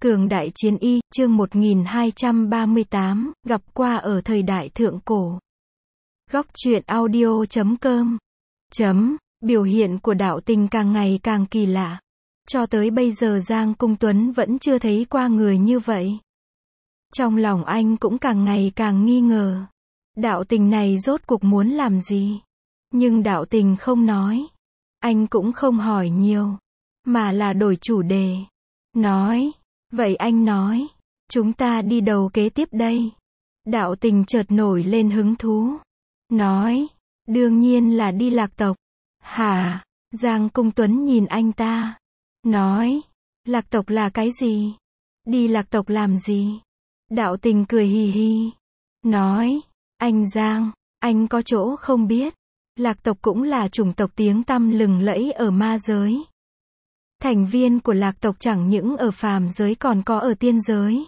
Cường Đại Chiến Y, chương 1238, gặp qua ở thời đại thượng cổ. Góc truyện audio.com. Biểu hiện của đạo tình càng ngày càng kỳ lạ. Cho tới bây giờ Giang Cung Tuấn vẫn chưa thấy qua người như vậy. Trong lòng anh cũng càng ngày càng nghi ngờ. Đạo tình này rốt cuộc muốn làm gì? Nhưng đạo tình không nói. Anh cũng không hỏi nhiều. Mà là đổi chủ đề. Nói. Vậy anh nói. Chúng ta đi đầu kế tiếp đây. Đạo tình chợt nổi lên hứng thú. Nói. Đương nhiên là đi Lạc tộc. Hả? Giang Cung Tuấn nhìn anh ta. Nói. Lạc tộc là cái gì? Đi Lạc tộc làm gì? Đạo tình cười hì hì. Nói. Anh Giang, anh có chỗ không biết. Lạc tộc cũng là chủng tộc tiếng tăm lừng lẫy ở ma giới. Thành viên của Lạc tộc chẳng những ở phàm giới còn có ở tiên giới,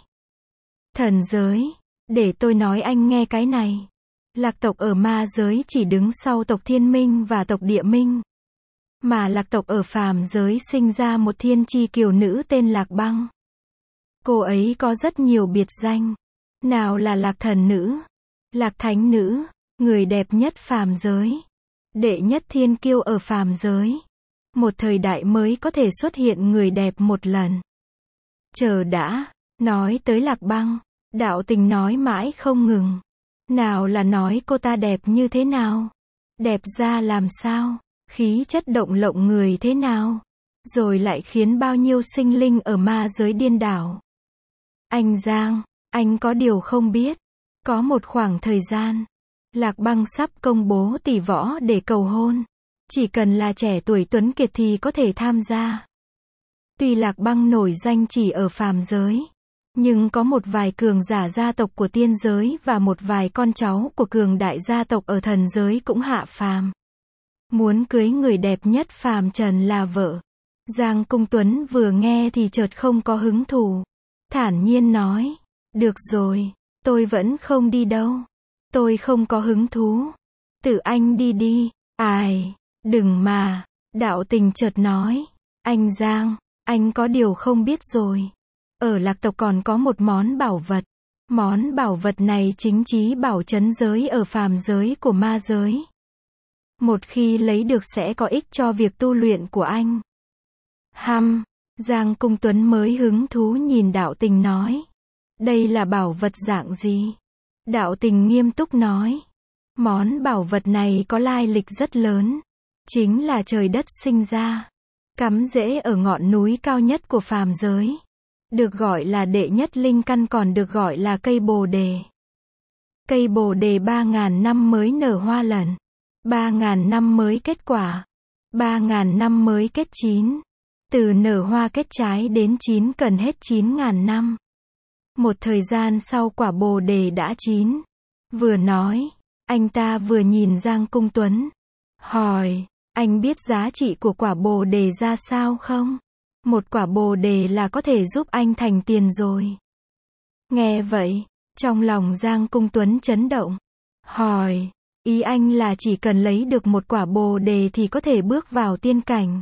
thần giới. Để tôi nói anh nghe cái này. Lạc tộc ở ma giới chỉ đứng sau tộc Thiên Minh và tộc Địa Minh. Mà Lạc tộc ở phàm giới sinh ra một thiên chi kiều nữ tên Lạc Băng. Cô ấy có rất nhiều biệt danh. Nào là Lạc thần nữ, Lạc thánh nữ, người đẹp nhất phàm giới, đệ nhất thiên kiêu ở phàm giới. Một thời đại mới có thể xuất hiện người đẹp một lần. Chờ đã, nói tới Lạc Băng, đạo tình nói mãi không ngừng. Nào là nói cô ta đẹp như thế nào? Đẹp ra làm sao? Khí chất động lộng người thế nào? Rồi lại khiến bao nhiêu sinh linh ở ma giới điên đảo. Anh Giang, anh có điều không biết. Có một khoảng thời gian, Lạc Băng sắp công bố tỷ võ để cầu hôn. Chỉ cần là trẻ tuổi tuấn kiệt thì có thể tham gia. Tuy Lạc Băng nổi danh chỉ ở phàm giới, nhưng có một vài cường giả gia tộc của tiên giới và một vài con cháu của cường đại gia tộc ở thần giới cũng hạ phàm. Muốn cưới người đẹp nhất phàm trần là vợ. Giang Cung Tuấn vừa nghe thì chợt không có hứng thú. Thản nhiên nói, được rồi, tôi vẫn không đi đâu. Tôi không có hứng thú. Tự anh đi đi. Ai, đừng mà. Đạo tình chợt nói, anh Giang, anh có điều không biết rồi. Ở Lạc tộc còn có một món bảo vật. Món bảo vật này chính chí bảo trấn giới ở phàm giới của ma giới. Một khi lấy được sẽ có ích cho việc tu luyện của anh. Giang Cung Tuấn mới hứng thú nhìn đạo tình nói. Đây là bảo vật dạng gì? Đạo tình nghiêm túc nói. Món bảo vật này có lai lịch rất lớn. Chính là trời đất sinh ra. Cắm rễ ở ngọn núi cao nhất của phàm giới. Được gọi là đệ nhất linh căn, còn được gọi là cây bồ đề. Cây bồ đề 3.000 năm mới nở hoa lần. 3.000 năm mới kết quả. 3.000 năm mới kết chín. Từ nở hoa kết trái đến chín cần hết 9.000 năm. Một thời gian sau quả bồ đề đã chín. Vừa nói, anh ta vừa nhìn Giang Cung Tuấn. Hỏi, anh biết giá trị của quả bồ đề ra sao không? Một quả bồ đề là có thể giúp anh thành tiền rồi. Nghe vậy, trong lòng Giang Cung Tuấn chấn động. Hỏi, ý anh là chỉ cần lấy được một quả bồ đề thì có thể bước vào tiên cảnh?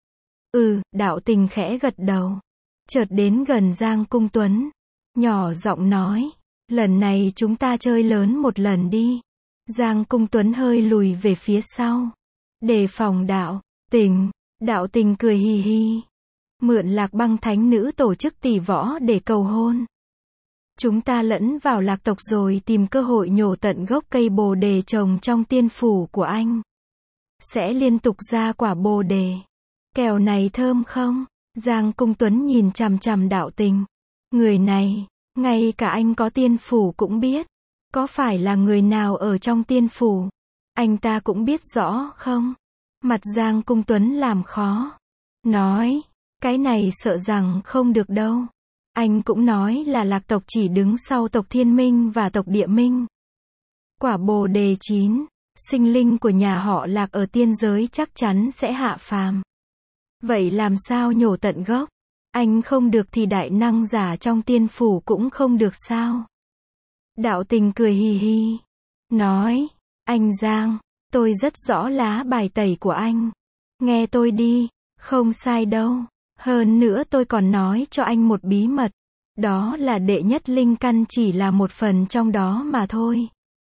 Đạo tình khẽ gật đầu. Chợt đến gần Giang Cung Tuấn. Nhỏ giọng nói, lần này chúng ta chơi lớn một lần đi. Giang Cung Tuấn hơi lùi về phía sau. Đề phòng đạo tình. Đạo tình cười hì hì. Mượn Lạc Băng thánh nữ tổ chức tỷ võ để cầu hôn. Chúng ta lẫn vào Lạc tộc rồi tìm cơ hội nhổ tận gốc cây bồ đề trồng trong tiên phủ của anh. Sẽ liên tục ra quả bồ đề. Kẹo này thơm không? Giang Cung Tuấn nhìn chằm chằm đạo tình. Người này, ngay cả anh có tiên phủ cũng biết. Có phải là người nào ở trong tiên phủ? Anh ta cũng biết rõ không? Mặt Giang Cung Tuấn làm khó. Nói, cái này sợ rằng không được đâu. Anh cũng nói là Lạc tộc chỉ đứng sau tộc Thiên Minh và tộc Địa Minh. Quả bồ đề chín, sinh linh của nhà họ Lạc ở tiên giới chắc chắn sẽ hạ phàm. Vậy làm sao nhổ tận gốc? Anh không được thì đại năng giả trong tiên phủ cũng không được sao? Đạo tình cười hì hì. Nói, anh Giang, tôi rất rõ lá bài tẩy của anh. Nghe tôi đi, không sai đâu. Hơn nữa tôi còn nói cho anh một bí mật. Đó là đệ nhất linh căn chỉ là một phần trong đó mà thôi.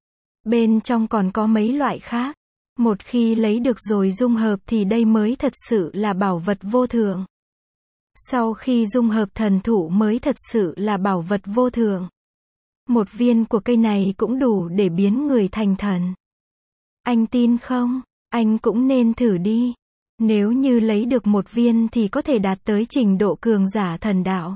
Bên trong còn có mấy loại khác. Một khi lấy được rồi dung hợp thì đây mới thật sự là bảo vật vô thượng. Sau khi dung hợp thần thụ mới thật sự là bảo vật vô thượng. Một viên của cây này cũng đủ để biến người thành thần. Anh tin không? Anh cũng nên thử đi. Nếu như lấy được một viên thì có thể đạt tới trình độ cường giả thần đạo.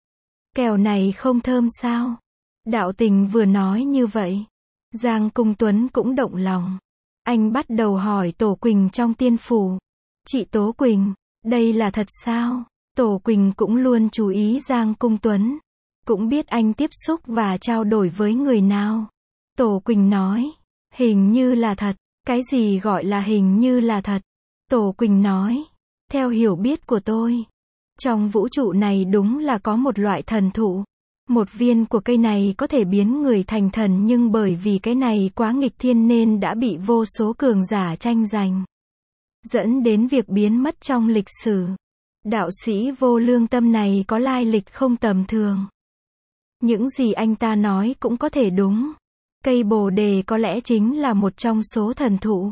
Kẹo này không thơm sao? Đạo Tình vừa nói như vậy, Giang Cung Tuấn cũng động lòng. Anh bắt đầu hỏi Tổ Quỳnh trong tiên phủ. Chị Tố Quỳnh, đây là thật sao? Tổ Quỳnh cũng luôn chú ý Giang Cung Tuấn. Cũng biết anh tiếp xúc và trao đổi với người nào. Tổ Quỳnh nói, hình như là thật. Cái gì gọi là hình như là thật? Tổ Quỳnh nói, theo hiểu biết của tôi, trong vũ trụ này đúng là có một loại thần thụ. Một viên của cây này có thể biến người thành thần nhưng bởi vì cái này quá nghịch thiên nên đã bị vô số cường giả tranh giành. Dẫn đến việc biến mất trong lịch sử. Đạo sĩ vô lương tâm này có lai lịch không tầm thường. Những gì anh ta nói cũng có thể đúng. Cây bồ đề có lẽ chính là một trong số thần thụ.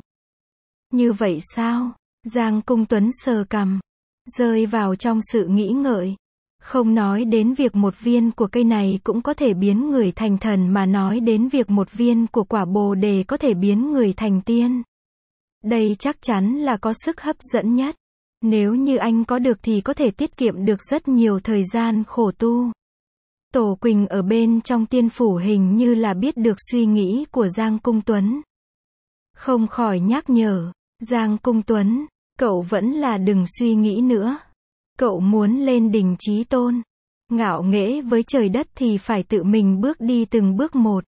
Như vậy sao? Giang Cung Tuấn sờ cằm, rơi vào trong sự nghĩ ngợi. Không nói đến việc một viên của cây này cũng có thể biến người thành thần mà nói đến việc một viên của quả bồ đề có thể biến người thành tiên. Đây chắc chắn là có sức hấp dẫn nhất. Nếu như anh có được thì có thể tiết kiệm được rất nhiều thời gian khổ tu. Tổ Quỳnh ở bên trong tiên phủ hình như là biết được suy nghĩ của Giang Cung Tuấn. Không khỏi nhắc nhở, Giang Cung Tuấn, cậu vẫn là đừng suy nghĩ nữa. Cậu muốn lên đỉnh chí tôn, ngạo nghễ với trời đất thì phải tự mình bước đi từng bước một.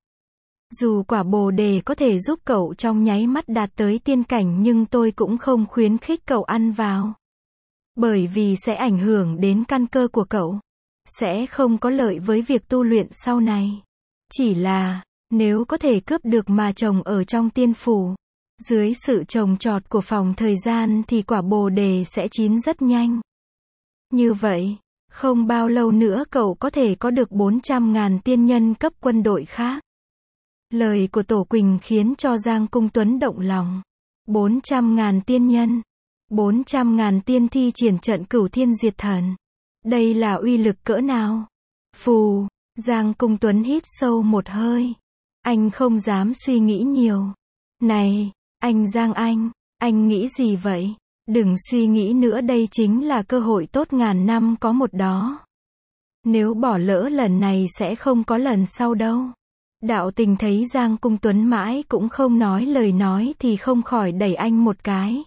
Dù quả bồ đề có thể giúp cậu trong nháy mắt đạt tới tiên cảnh nhưng tôi cũng không khuyến khích cậu ăn vào. Bởi vì sẽ ảnh hưởng đến căn cơ của cậu. Sẽ không có lợi với việc tu luyện sau này. Chỉ là, nếu có thể cướp được mà trồng ở trong tiên phủ, dưới sự trồng trọt của phòng thời gian thì quả bồ đề sẽ chín rất nhanh. Như vậy, không bao lâu nữa cậu có thể có được 400.000 tiên nhân cấp quân đội khác. Lời của Tổ Quỳnh khiến cho Giang Cung Tuấn động lòng. 400.000 tiên nhân. 400.000 tiên thi triển trận cửu thiên diệt thần. Đây là uy lực cỡ nào? Phù, Giang Cung Tuấn hít sâu một hơi. Anh không dám suy nghĩ nhiều. Này, anh Giang anh nghĩ gì vậy? Đừng suy nghĩ nữa, đây chính là cơ hội tốt ngàn năm có một đó. Nếu bỏ lỡ lần này sẽ không có lần sau đâu. Đạo Tình thấy Giang Cung Tuấn mãi cũng không nói lời nói thì không khỏi đẩy anh một cái.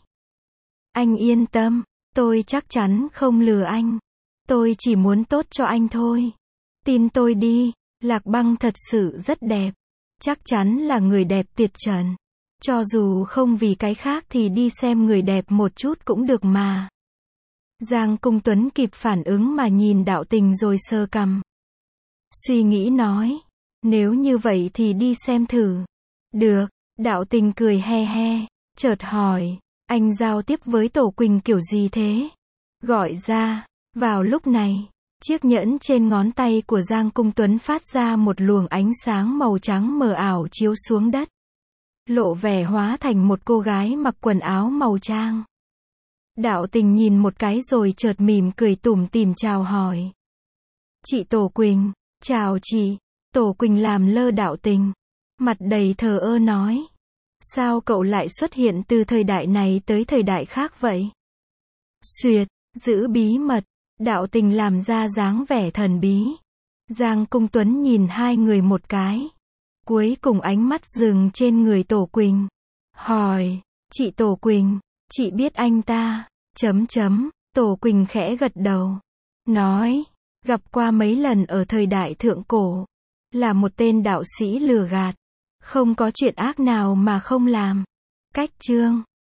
Anh yên tâm, tôi chắc chắn không lừa anh. Tôi chỉ muốn tốt cho anh thôi. Tin tôi đi, Lạc Băng thật sự rất đẹp. Chắc chắn là người đẹp tuyệt trần. Cho dù không vì cái khác thì đi xem người đẹp một chút cũng được mà. Giang Cung Tuấn kịp phản ứng mà nhìn Đạo Tình rồi sờ cằm. Suy nghĩ nói, nếu như vậy thì đi xem thử. Được, Đạo Tình cười he he, chợt hỏi, anh giao tiếp với Tổ Quỳnh kiểu gì thế? Gọi ra, vào lúc này, chiếc nhẫn trên ngón tay của Giang Cung Tuấn phát ra một luồng ánh sáng màu trắng mờ ảo chiếu xuống đất. Lộ vẻ hóa thành một cô gái mặc quần áo màu trang. Đạo Tình nhìn một cái rồi chợt mỉm cười tủm tỉm chào hỏi. Chị Tổ Quỳnh, chào chị. Tổ Quỳnh làm lơ Đạo Tình. Mặt đầy thờ ơ nói. Sao cậu lại xuất hiện từ thời đại này tới thời đại khác vậy? Xuyệt, giữ bí mật. Đạo Tình làm ra dáng vẻ thần bí. Giang Cung Tuấn nhìn hai người một cái. Cuối cùng ánh mắt dừng trên người Tổ Quỳnh. Hỏi, chị Tổ Quỳnh, chị biết anh ta? Tổ Quỳnh khẽ gật đầu. Nói, gặp qua mấy lần ở thời đại thượng cổ. Là một tên đạo sĩ lừa gạt. Không có chuyện ác nào mà không làm. Cách chương